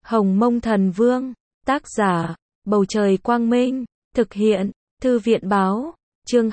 Hồng Mông Thần Vương, tác giả, Bầu Trời Quang Minh, thực hiện, Thư viện Báo, chương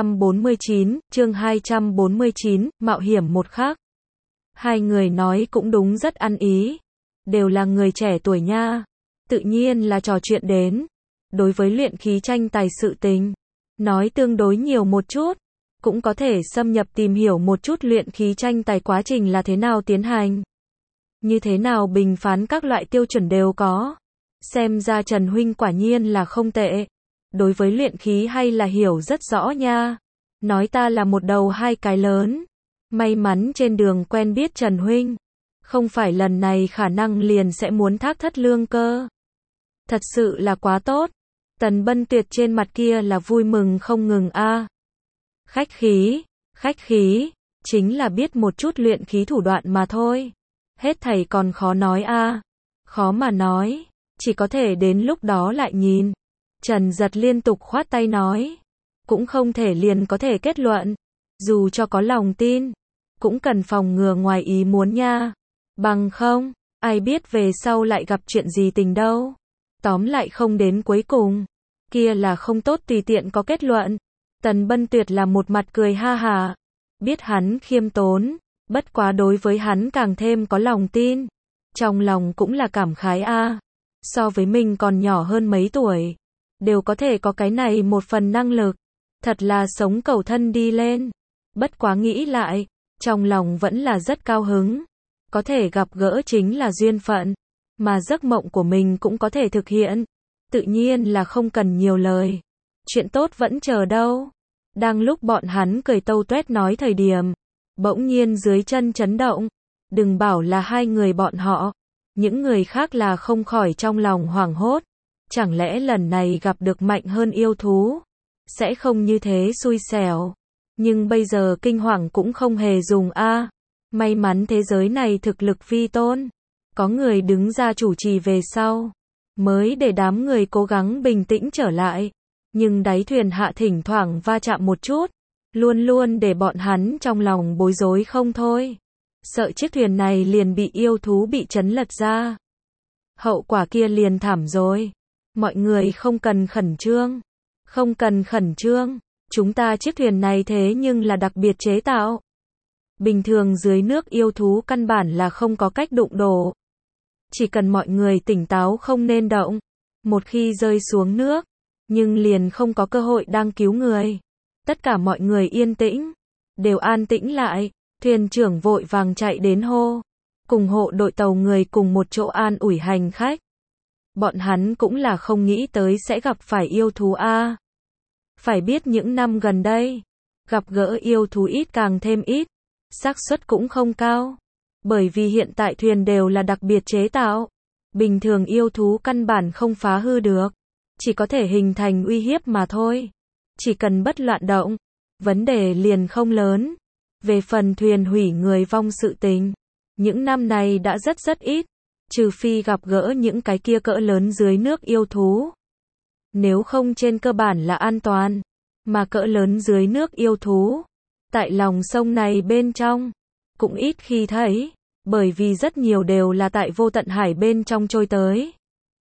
249, mạo hiểm một khắc. Hai người nói cũng đúng, rất ăn ý, đều là người trẻ tuổi nha, tự nhiên là trò chuyện đến. Đối với luyện khí tranh tài sự tình, nói tương đối nhiều một chút, cũng có thể xâm nhập tìm hiểu một chút luyện khí tranh tài quá trình là thế nào tiến hành. Như thế nào bình phán các loại tiêu chuẩn đều có. Xem ra Trần Huynh quả nhiên là không tệ. Đối với luyện khí hay là hiểu rất rõ nha. Nói ta là một đầu hai cái lớn. May mắn trên đường quen biết Trần Huynh. Không phải lần này khả năng liền sẽ muốn thác thất lương cơ. Thật sự là quá tốt. Tần Bân Tuyệt trên mặt kia là vui mừng không ngừng a. Khách khí, chính là biết một chút luyện khí thủ đoạn mà thôi. Hết thảy còn khó nói a. Khó mà nói, chỉ có thể đến lúc đó lại nhìn. Trần Giật liên tục khoát tay nói, cũng không thể liền có thể kết luận, dù cho có lòng tin, cũng cần phòng ngừa ngoài ý muốn nha. Bằng không, ai biết về sau lại gặp chuyện gì tình đâu. Tóm lại không đến cuối cùng, kia là không tốt tùy tiện có kết luận. Tần Bân Tuyệt là một mặt cười ha hả, biết hắn khiêm tốn, bất quá đối với hắn càng thêm có lòng tin. Trong lòng cũng là cảm khái a, so với mình còn nhỏ hơn mấy tuổi, đều có thể có cái này một phần năng lực, thật là sống cầu thân đi lên. Bất quá nghĩ lại, trong lòng vẫn là rất cao hứng, có thể gặp gỡ chính là duyên phận, mà giấc mộng của mình cũng có thể thực hiện, tự nhiên là không cần nhiều lời. Chuyện tốt vẫn chờ đâu. Đang lúc bọn hắn cười tâu tuét nói thời điểm, bỗng nhiên dưới chân chấn động, đừng bảo là hai người bọn họ, những người khác là không khỏi trong lòng hoảng hốt, chẳng lẽ lần này gặp được mạnh hơn yêu thú, sẽ không như thế xui xẻo, nhưng bây giờ kinh hoàng cũng không hề dùng a. May mắn thế giới này thực lực vi tôn, có người đứng ra chủ trì về sau, mới để đám người cố gắng bình tĩnh trở lại, nhưng đáy thuyền hạ thỉnh thoảng va chạm một chút, luôn luôn để bọn hắn trong lòng bối rối không thôi. Sợ chiếc thuyền này liền bị yêu thú bị chấn lật ra. Hậu quả kia liền thảm rồi. Mọi người không cần khẩn trương. Chúng ta chiếc thuyền này thế nhưng là đặc biệt chế tạo. Bình thường dưới nước yêu thú căn bản là không có cách đụng đổ. Chỉ cần mọi người tỉnh táo không nên động. Một khi rơi xuống nước, nhưng liền không có cơ hội đang cứu người. Tất cả mọi người yên tĩnh, đều an tĩnh lại. Thuyền trưởng vội vàng chạy đến hô, cùng hộ đội tàu người cùng một chỗ an ủi hành khách. Bọn hắn cũng là không nghĩ tới sẽ gặp phải yêu thú a. Phải biết những năm gần đây, gặp gỡ yêu thú ít càng thêm ít, xác suất cũng không cao. Bởi vì hiện tại thuyền đều là đặc biệt chế tạo, bình thường yêu thú căn bản không phá hư được, chỉ có thể hình thành uy hiếp mà thôi. Chỉ cần bất loạn động, vấn đề liền không lớn. Về phần thuyền hủy người vong sự tình, những năm này đã rất ít, trừ phi gặp gỡ những cái kia cỡ lớn dưới nước yêu thú. Nếu không trên cơ bản là an toàn, mà cỡ lớn dưới nước yêu thú, tại lòng sông này bên trong, cũng ít khi thấy, bởi vì rất nhiều đều là tại vô tận hải bên trong trôi tới.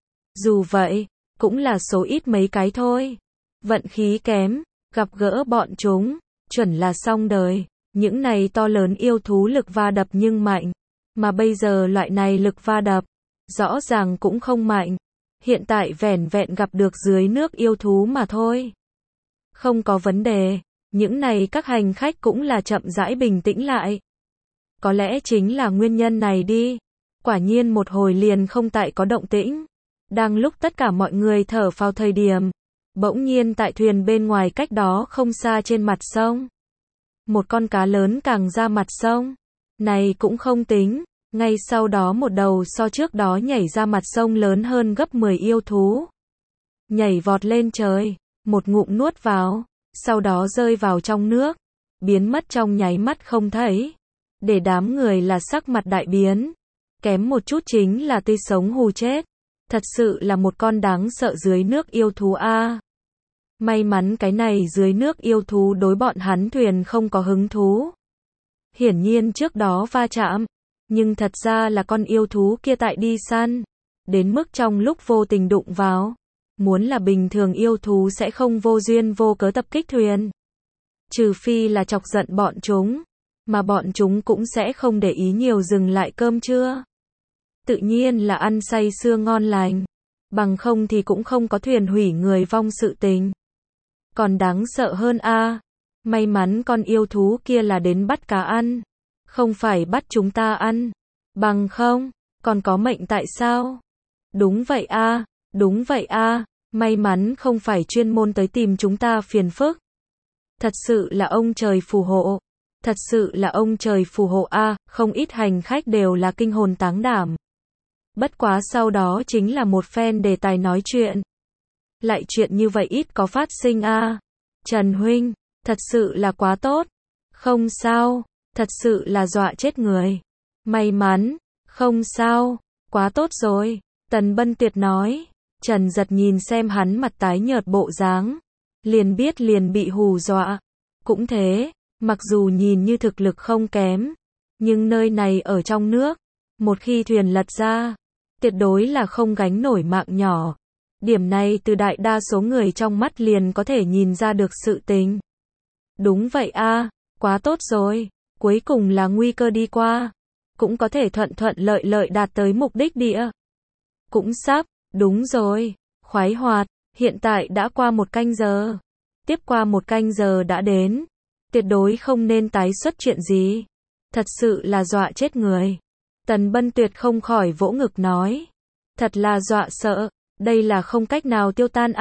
Dù vậy, cũng là số ít mấy cái thôi. Vận khí kém, gặp gỡ bọn chúng, chuẩn là xong đời. Những này to lớn yêu thú lực va đập nhưng mạnh, mà bây giờ loại này lực va đập, rõ ràng cũng không mạnh. Hiện tại vẻn vẹn gặp được dưới nước yêu thú mà thôi. Không có vấn đề, những này các hành khách cũng là chậm rãi bình tĩnh lại. Có lẽ chính là nguyên nhân này đi. Quả nhiên một hồi liền không tại có động tĩnh. Đang lúc tất cả mọi người thở phào thời điểm, bỗng nhiên tại thuyền bên ngoài cách đó không xa trên mặt sông, một con cá lớn càng ra mặt sông. Này cũng không tính, ngay sau đó một đầu so trước đó nhảy ra mặt sông lớn hơn gấp 10 yêu thú. Nhảy vọt lên trời, một ngụm nuốt vào, sau đó rơi vào trong nước, biến mất trong nháy mắt không thấy. Để đám người là sắc mặt đại biến, kém một chút chính là tươi sống hù chết. Thật sự là một con đáng sợ dưới nước yêu thú a. May mắn cái này dưới nước yêu thú đối bọn hắn thuyền không có hứng thú. Hiển nhiên trước đó va chạm, nhưng thật ra là con yêu thú kia tại đi săn. đến mức trong lúc vô tình đụng vào. Muốn là bình thường yêu thú sẽ không vô duyên vô cớ tập kích thuyền. Trừ phi là chọc giận bọn chúng, mà bọn chúng cũng sẽ không để ý nhiều dừng lại cơm trưa. Tự nhiên là ăn say sưa ngon lành, bằng không thì cũng không có thuyền hủy người vong sự tình. Còn đáng sợ hơn may mắn con yêu thú kia là đến bắt cá ăn, không phải bắt chúng ta ăn, bằng không, còn có mệnh tại sao? Đúng vậy đúng vậy may mắn không phải chuyên môn tới tìm chúng ta phiền phức. Thật sự là ông trời phù hộ. Thật sự là ông trời phù hộ không ít hành khách đều là kinh hồn táng đảm. Bất quá sau đó chính là một phen đề tài nói chuyện. Lại chuyện như vậy ít có phát sinh Trần huynh, thật sự là quá tốt. Không sao, thật sự là dọa chết người. May mắn, không sao, quá tốt rồi. Tần Bân Tuyệt nói. Trần Giật nhìn xem hắn mặt tái nhợt bộ dáng, liền biết liền bị hù dọa. Cũng thế, mặc dù nhìn như thực lực không kém, nhưng nơi này ở trong nước, một khi thuyền lật ra, tuyệt đối là không gánh nổi mạng nhỏ. Điểm này từ đại đa số người trong mắt liền có thể nhìn ra được sự tình. Đúng vậy quá tốt rồi, cuối cùng là nguy cơ đi qua, cũng có thể thuận thuận lợi lợi đạt tới mục đích địa. Cũng sắp, đúng rồi, khoái hoạt, hiện tại đã qua 1 canh giờ. Tiếp qua 1 canh giờ đã đến, tuyệt đối không nên tái xuất chuyện gì. Thật sự là dọa chết người. Tần Bân Tuyệt không khỏi vỗ ngực nói. Thật là dọa sợ, đây là không cách nào tiêu tan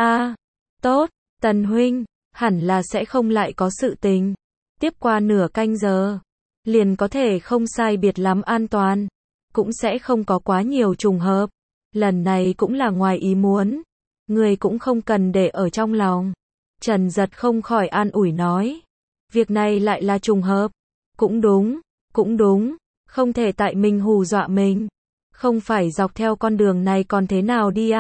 Tốt, Tần huynh, hẳn là sẽ không lại có sự tình. Tiếp qua nửa canh giờ, liền có thể không sai biệt lắm an toàn. Cũng sẽ không có quá nhiều trùng hợp. Lần này cũng là ngoài ý muốn. Người cũng không cần để ở trong lòng. Trần Giật không khỏi an ủi nói. Việc này lại là trùng hợp. Cũng đúng, không thể tại mình hù dọa mình. Không phải dọc theo con đường này còn thế nào đi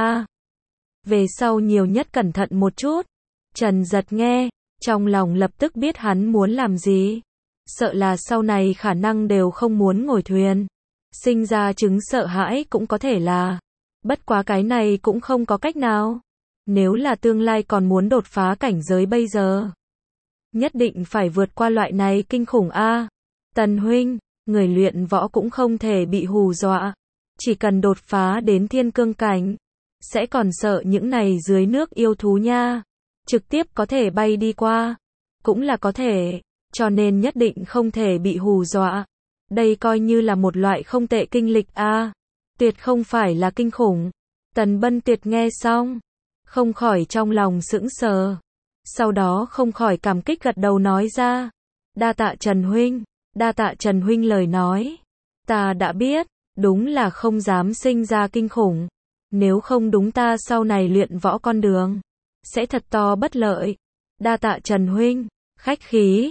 Về sau nhiều nhất cẩn thận một chút. Trần Giật nghe, trong lòng lập tức biết hắn muốn làm gì. Sợ là sau này khả năng đều không muốn ngồi thuyền. Sinh ra chứng sợ hãi cũng có thể là. Bất quá cái này cũng không có cách nào. Nếu là tương lai còn muốn đột phá cảnh giới bây giờ, nhất định phải vượt qua loại này kinh khủng Tần huynh, người luyện võ cũng không thể bị hù dọa. Chỉ cần đột phá đến thiên cương cảnh, sẽ còn sợ những này dưới nước yêu thú nha. Trực tiếp có thể bay đi qua, cũng là có thể, cho nên nhất định không thể bị hù dọa. Đây coi như là một loại không tệ kinh lịch tuyệt không phải là kinh khủng. Tần Bân Tuyệt nghe xong, không khỏi trong lòng sững sờ. Sau đó không khỏi cảm kích gật đầu nói ra. Đa tạ Trần huynh, đa tạ Trần huynh lời nói. Ta đã biết, đúng là không dám sinh ra kinh khủng. Nếu không đúng ta sau này luyện võ con đường, sẽ thật to bất lợi. Đa tạ Trần huynh, khách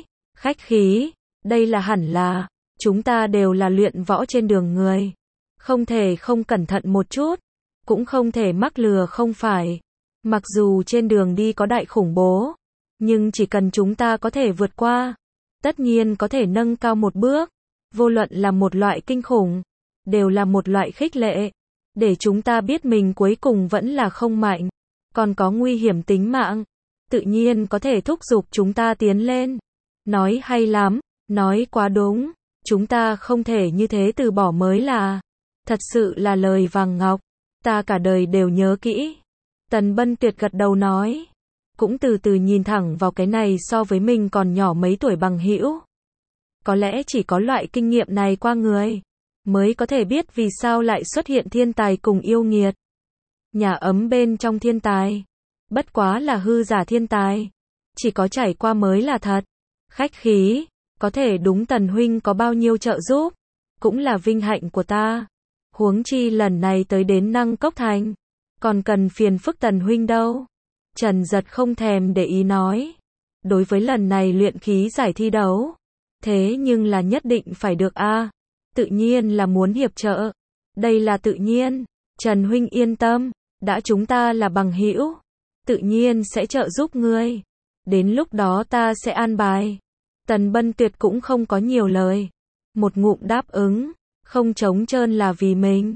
khí, đây là hẳn là, chúng ta đều là luyện võ trên đường người. Không thể không cẩn thận một chút, cũng không thể mắc lừa không phải. Mặc dù trên đường đi có đại khủng bố, nhưng chỉ cần chúng ta có thể vượt qua, tất nhiên có thể nâng cao một bước. Vô luận là một loại kinh khủng, đều là một loại khích lệ, để chúng ta biết mình cuối cùng vẫn là không mạnh, còn có nguy hiểm tính mạng, tự nhiên có thể thúc giục chúng ta tiến lên. Nói hay lắm, nói quá đúng, chúng ta không thể như thế từ bỏ mới là. Thật sự là lời vàng ngọc, ta cả đời đều nhớ kỹ. Tần Bân Tuyệt gật đầu nói, cũng từ từ nhìn thẳng vào cái này so với mình còn nhỏ mấy tuổi bằng hữu. Có lẽ chỉ có loại kinh nghiệm này qua người, mới có thể biết vì sao lại xuất hiện thiên tài cùng yêu nghiệt. Nhà ấm bên trong thiên tài, bất quá là hư giả thiên tài, chỉ có trải qua mới là thật. Khách khí, có thể đúng Tần huynh có bao nhiêu trợ giúp, cũng là vinh hạnh của ta. Huống chi lần này tới đến Năng Cốc Thành, còn cần phiền phức Tần huynh đâu. Trần Giật không thèm để ý nói. Đối với lần này luyện khí giải thi đấu, thế nhưng là nhất định phải được tự nhiên là muốn hiệp trợ. Đây là tự nhiên. Trần huynh yên tâm, đã chúng ta là bằng hữu, tự nhiên sẽ trợ giúp ngươi. Đến lúc đó ta sẽ an bài. Tần Bân Tuyệt cũng không có nhiều lời, một ngụm đáp ứng, không trống trơn là vì mình.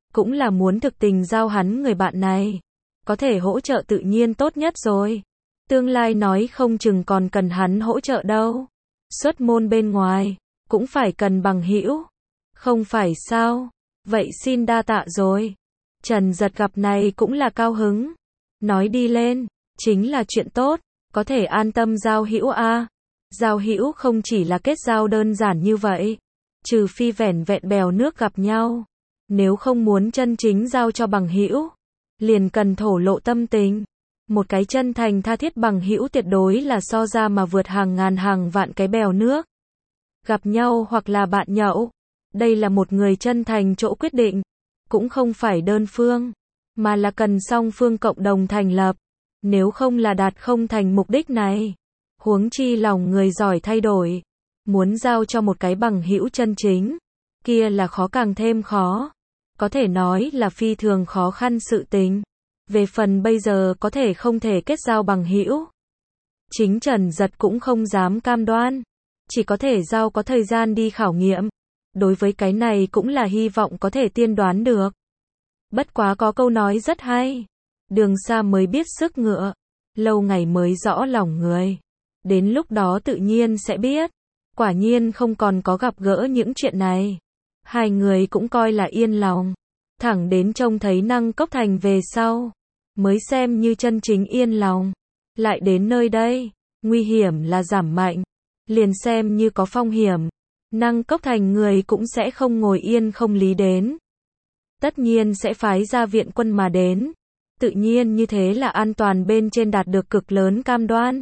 cũng là muốn thực tình giao hắn người bạn này. Có thể hỗ trợ tự nhiên tốt nhất rồi. Tương lai nói không chừng còn cần hắn hỗ trợ đâu. Xuất môn bên ngoài, cũng phải cần bằng hữu. Không phải sao? Vậy xin đa tạ rồi. Trần Giật gặp này cũng là cao hứng. Nói đi lên, chính là chuyện tốt, có thể an tâm giao hữu a. Giao hữu không chỉ là kết giao đơn giản như vậy, trừ phi vẻn vẹn bèo nước gặp nhau. Nếu không muốn chân chính giao cho bằng hữu, liền cần thổ lộ tâm tình. Một cái chân thành tha thiết bằng hữu tuyệt đối là so ra mà vượt hàng ngàn hàng vạn cái bèo nước. Gặp nhau hoặc là bạn nhậu, đây là một người chân thành chỗ quyết định, cũng không phải đơn phương, mà là cần song phương cộng đồng thành lập, nếu không là đạt không thành mục đích này. Huống chi lòng người giỏi thay đổi, muốn giao cho một cái bằng hữu chân chính, kia là khó càng thêm khó, có thể nói là phi thường khó khăn sự tình. Về phần bây giờ có thể không thể kết giao bằng hữu, chính Trần Giật cũng không dám cam đoan, chỉ có thể giao có thời gian đi khảo nghiệm. Đối với cái này cũng là hy vọng có thể tiên đoán được. Bất quá có câu nói rất hay, đường xa mới biết sức ngựa, lâu ngày mới rõ lòng người. Đến lúc đó tự nhiên sẽ biết. Quả nhiên không còn có gặp gỡ những chuyện này. Hai người cũng coi là yên lòng. Thẳng đến trông thấy Năng Cốc Thành về sau, mới xem như chân chính yên lòng. Lại đến nơi đây, nguy hiểm là giảm mạnh, liền xem như có phong hiểm, Năng Cốc Thành người cũng sẽ không ngồi yên không lý đến. Tất nhiên sẽ phái ra viện quân mà đến. Tự nhiên như thế là an toàn bên trên đạt được cực lớn cam đoan.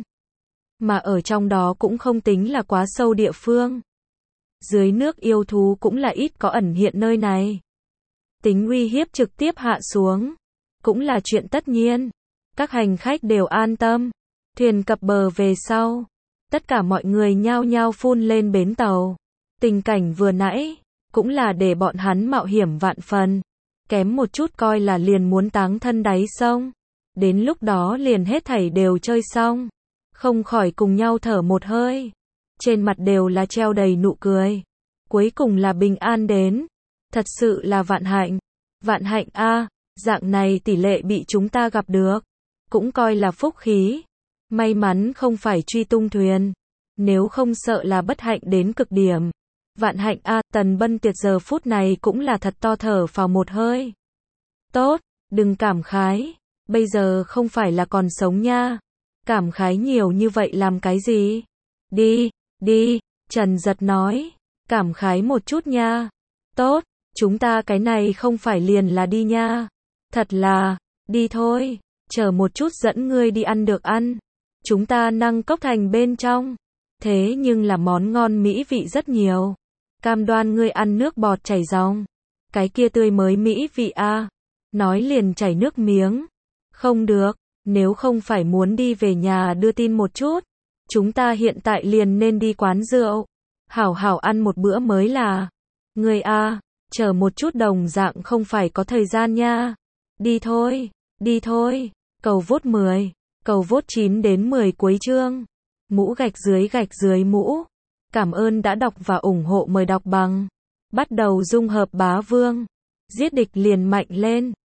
Mà ở trong đó cũng không tính là quá sâu địa phương. Dưới nước yêu thú cũng là ít có ẩn hiện nơi này. Tính uy hiếp trực tiếp hạ xuống, cũng là chuyện tất nhiên. Các hành khách đều an tâm. Thuyền cập bờ về sau, tất cả mọi người nhao nhao phun lên bến tàu. Tình cảnh vừa nãy, cũng là để bọn hắn mạo hiểm vạn phần. Kém một chút coi là liền muốn táng thân đáy sông. Đến lúc đó liền hết thảy đều chơi xong. Không khỏi cùng nhau thở một hơi. Trên mặt đều là treo đầy nụ cười. Cuối cùng là bình an đến. Thật sự là vạn hạnh. Vạn hạnh a, dạng này tỷ lệ bị chúng ta gặp được. Cũng coi là phúc khí. May mắn không phải truy tung thuyền. Nếu không sợ là bất hạnh đến cực điểm. Vạn hạnh a, Tần Bân Tuyệt giờ phút này cũng là thật to thở vào một hơi. Tốt, đừng cảm khái. Bây giờ không phải là còn sống nha. Cảm khái nhiều như vậy làm cái gì? Đi, đi, Trần Giật nói. Cảm khái một chút nha. Tốt, chúng ta cái này không phải liền là đi nha. Thật là, đi thôi. Chờ một chút dẫn ngươi đi ăn được ăn. Chúng ta Năng Cốc Thành bên trong. Thế nhưng là món ngon mỹ vị rất nhiều. Cam đoan ngươi ăn nước bọt chảy ròng. Cái kia tươi mới mỹ vị a. Nói liền chảy nước miếng. Không được, nếu không phải muốn đi về nhà đưa tin một chút, chúng ta hiện tại liền nên đi quán rượu. Hảo hảo ăn một bữa mới là. Ngươi a, chờ một chút đồng dạng không phải có thời gian nha. Đi thôi, đi thôi. Cầu vốt 10, cầu vốt 9 đến 10 cuối chương. Mũ gạch dưới mũ. Cảm ơn đã đọc và ủng hộ, mời đọc bằng. Bắt đầu dung hợp bá vương. Giết địch liền mạnh lên.